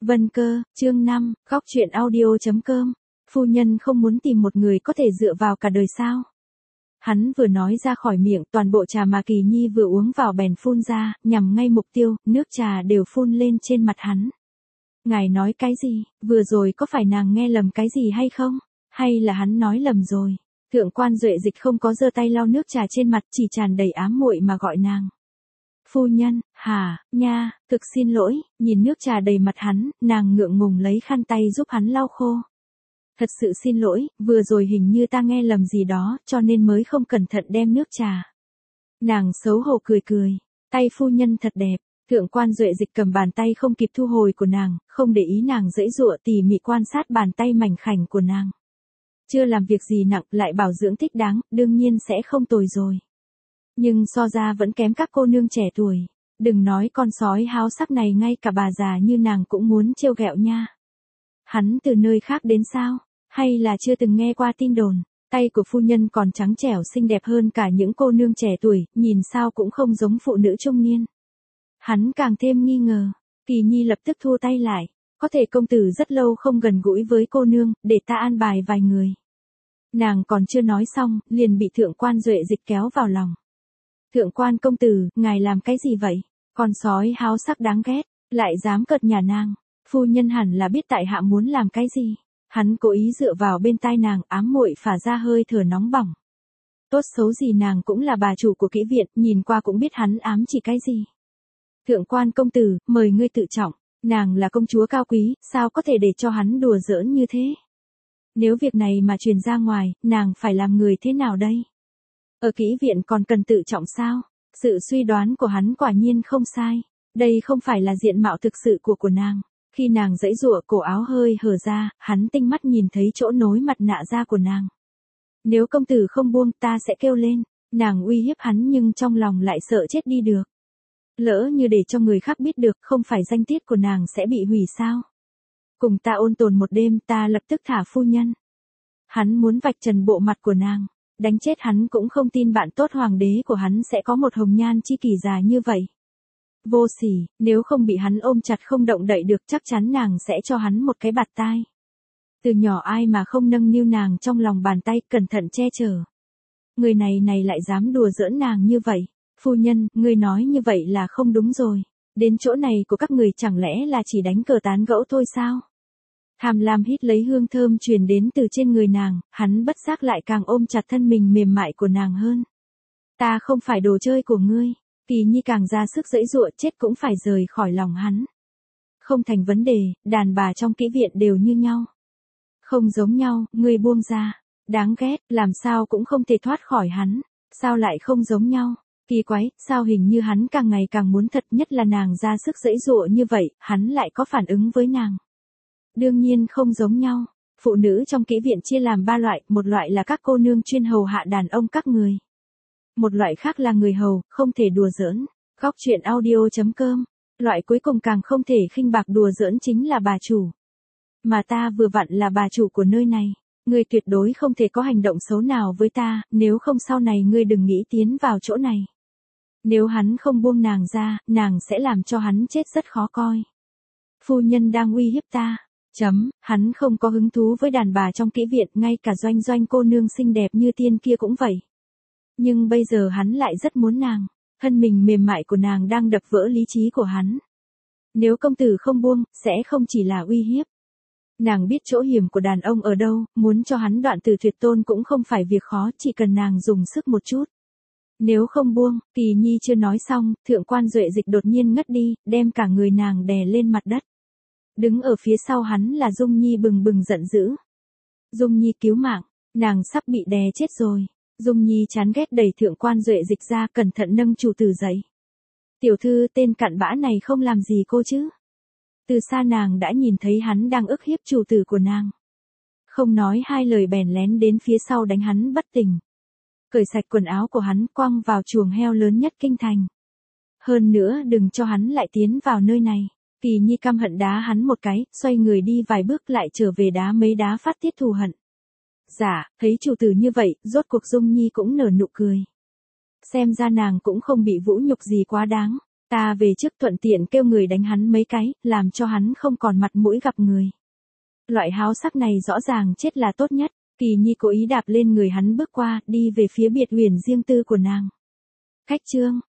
Vân Cơ, chương 5, góc truyện audio.com. Phu nhân không muốn tìm một người có thể dựa vào cả đời sao? Hắn vừa nói ra khỏi miệng, toàn bộ trà mà Kỳ Nhi vừa uống vào bèn phun ra, nhằm ngay mục tiêu, nước trà đều phun lên trên mặt hắn. Ngài nói cái gì, vừa rồi có phải nàng nghe lầm cái gì hay không? Hay là hắn nói lầm rồi? Thượng quan Duệ Dịch không có giơ tay lau nước trà trên mặt, chỉ tràn đầy ám muội mà gọi nàng. Phu nhân, hả, nha, thực xin lỗi, nhìn nước trà đầy mặt hắn, nàng ngượng ngùng lấy khăn tay giúp hắn lau khô. Thật sự xin lỗi, vừa rồi hình như ta nghe lầm gì đó, cho nên mới không cẩn thận đem nước trà. Nàng xấu hổ cười cười, tay phu nhân thật đẹp. Thượng quan Duệ Dịch cầm bàn tay không kịp thu hồi của nàng, không để ý nàng giãy giụa, tỉ mỉ quan sát bàn tay mảnh khảnh của nàng. Chưa làm việc gì nặng, lại bảo dưỡng thích đáng, đương nhiên sẽ không tồi rồi. Nhưng so ra vẫn kém các cô nương trẻ tuổi. Đừng nói con sói háo sắc này, ngay cả bà già như nàng cũng muốn trêu ghẹo nha. Hắn từ nơi khác đến sao? Hay là chưa từng nghe qua tin đồn? Tay của phu nhân còn trắng trẻo xinh đẹp hơn cả những cô nương trẻ tuổi, nhìn sao cũng không giống phụ nữ trung niên. Hắn càng thêm nghi ngờ. Kỳ Nhi lập tức thua tay lại. Có thể công tử rất lâu không gần gũi với cô nương, để ta an bài vài người. Nàng còn chưa nói xong, liền bị thượng quan Duệ Dịch kéo vào lòng. Thượng quan công tử, ngài làm cái gì vậy? Con sói háo sắc đáng ghét, lại dám cợt nhả nàng. Phu nhân hẳn là biết tại hạ muốn làm cái gì. Hắn cố ý dựa vào bên tai nàng, ám muội phả ra hơi thở nóng bỏng. Tốt xấu gì nàng cũng là bà chủ của kỹ viện, nhìn qua cũng biết hắn ám chỉ cái gì. Thượng quan công tử, mời ngươi tự trọng, nàng là công chúa cao quý, sao có thể để cho hắn đùa giỡn như thế? Nếu việc này mà truyền ra ngoài, nàng phải làm người thế nào đây? Ở kỹ viện còn cần tự trọng sao? Sự suy đoán của hắn quả nhiên không sai. Đây không phải là diện mạo thực sự của nàng. Khi nàng giãy giụa, cổ áo hơi hở ra, hắn tinh mắt nhìn thấy chỗ nối mặt nạ da của nàng. Nếu công tử không buông, ta sẽ kêu lên. Nàng uy hiếp hắn nhưng trong lòng lại sợ chết đi được. Lỡ như để cho người khác biết được, không phải danh tiết của nàng sẽ bị hủy sao? Cùng ta ôn tồn một đêm, ta lập tức thả phu nhân. Hắn muốn vạch trần bộ mặt của nàng. Đánh chết hắn cũng không tin bạn tốt hoàng đế của hắn sẽ có một hồng nhan chi kỷ già như vậy. Vô sỉ, nếu không bị hắn ôm chặt không động đậy được, chắc chắn nàng sẽ cho hắn một cái bạt tai. Từ nhỏ ai mà không nâng niu nàng trong lòng bàn tay, cẩn thận che chở. Người này lại dám đùa giỡn nàng như vậy. Phu nhân, ngươi nói như vậy là không đúng rồi. Đến chỗ này của các người chẳng lẽ là chỉ đánh cờ tán gẫu thôi sao? Tham lam hít lấy hương thơm truyền đến từ trên người nàng, hắn bất giác lại càng ôm chặt thân mình mềm mại của nàng hơn. Ta không phải đồ chơi của ngươi. Kỳ Nhi càng ra sức giãy giụa, chết cũng phải rời khỏi lòng hắn. Không thành vấn đề, đàn bà trong kỹ viện đều như nhau. Không giống nhau, ngươi buông ra. Đáng ghét, làm sao cũng không thể thoát khỏi hắn. Sao lại không giống nhau? Kỳ quái, sao hình như hắn càng ngày càng muốn thật, nhất là nàng ra sức giãy giụa như vậy, hắn lại có phản ứng với nàng. Đương nhiên không giống nhau. Phụ nữ trong kỹ viện chia làm 3 loại, một loại là các cô nương chuyên hầu hạ đàn ông các người. Một loại khác là người hầu, không thể đùa giỡn. Góc truyện audio.com. Loại cuối cùng càng không thể khinh bạc đùa giỡn chính là bà chủ. Mà ta vừa vặn là bà chủ của nơi này. Ngươi tuyệt đối không thể có hành động xấu nào với ta, nếu không sau này ngươi đừng nghĩ tiến vào chỗ này. Nếu hắn không buông nàng ra, nàng sẽ làm cho hắn chết rất khó coi. Phu nhân đang uy hiếp ta. Hắn không có hứng thú với đàn bà trong kỹ viện, ngay cả Doanh cô nương xinh đẹp như tiên kia cũng vậy. Nhưng bây giờ hắn lại rất muốn nàng. Thân mình mềm mại của nàng đang đập vỡ lý trí của hắn. Nếu công tử không buông, sẽ không chỉ là uy hiếp. Nàng biết chỗ hiểm của đàn ông ở đâu, muốn cho hắn đoạn từ tuyệt tôn cũng không phải việc khó, chỉ cần nàng dùng sức một chút. Nếu không buông, Kỳ Nhi chưa nói xong, thượng quan Duệ Dịch đột nhiên ngất đi, đem cả người nàng đè lên mặt đất. Đứng ở phía sau hắn là Dung Nhi bừng bừng giận dữ. Dung Nhi cứu mạng, nàng sắp bị đè chết rồi. Dung Nhi chán ghét đẩy thượng quan Duệ Dịch ra, cẩn thận nâng chủ tử dậy. Tiểu thư, tên cặn bã này không làm gì cô chứ? Từ xa nàng đã nhìn thấy hắn đang ức hiếp chủ tử của nàng. Không nói hai lời bèn lén đến phía sau đánh hắn bất tỉnh. Cởi sạch quần áo của hắn, quăng vào chuồng heo lớn nhất kinh thành. Hơn nữa đừng cho hắn lại tiến vào nơi này. Kỳ Nhi căm hận đá hắn một cái, xoay người đi vài bước lại trở về đá mấy đá phát tiết thù hận. Dạ, thấy chủ tử như vậy, rốt cuộc Dung Nhi cũng nở nụ cười. Xem ra nàng cũng không bị vũ nhục gì quá đáng. Ta về trước thuận tiện kêu người đánh hắn mấy cái, làm cho hắn không còn mặt mũi gặp người. Loại háo sắc này rõ ràng chết là tốt nhất. Kỳ Nhi cố ý đạp lên người hắn bước qua, đi về phía biệt huyền riêng tư của nàng. Khách Trương,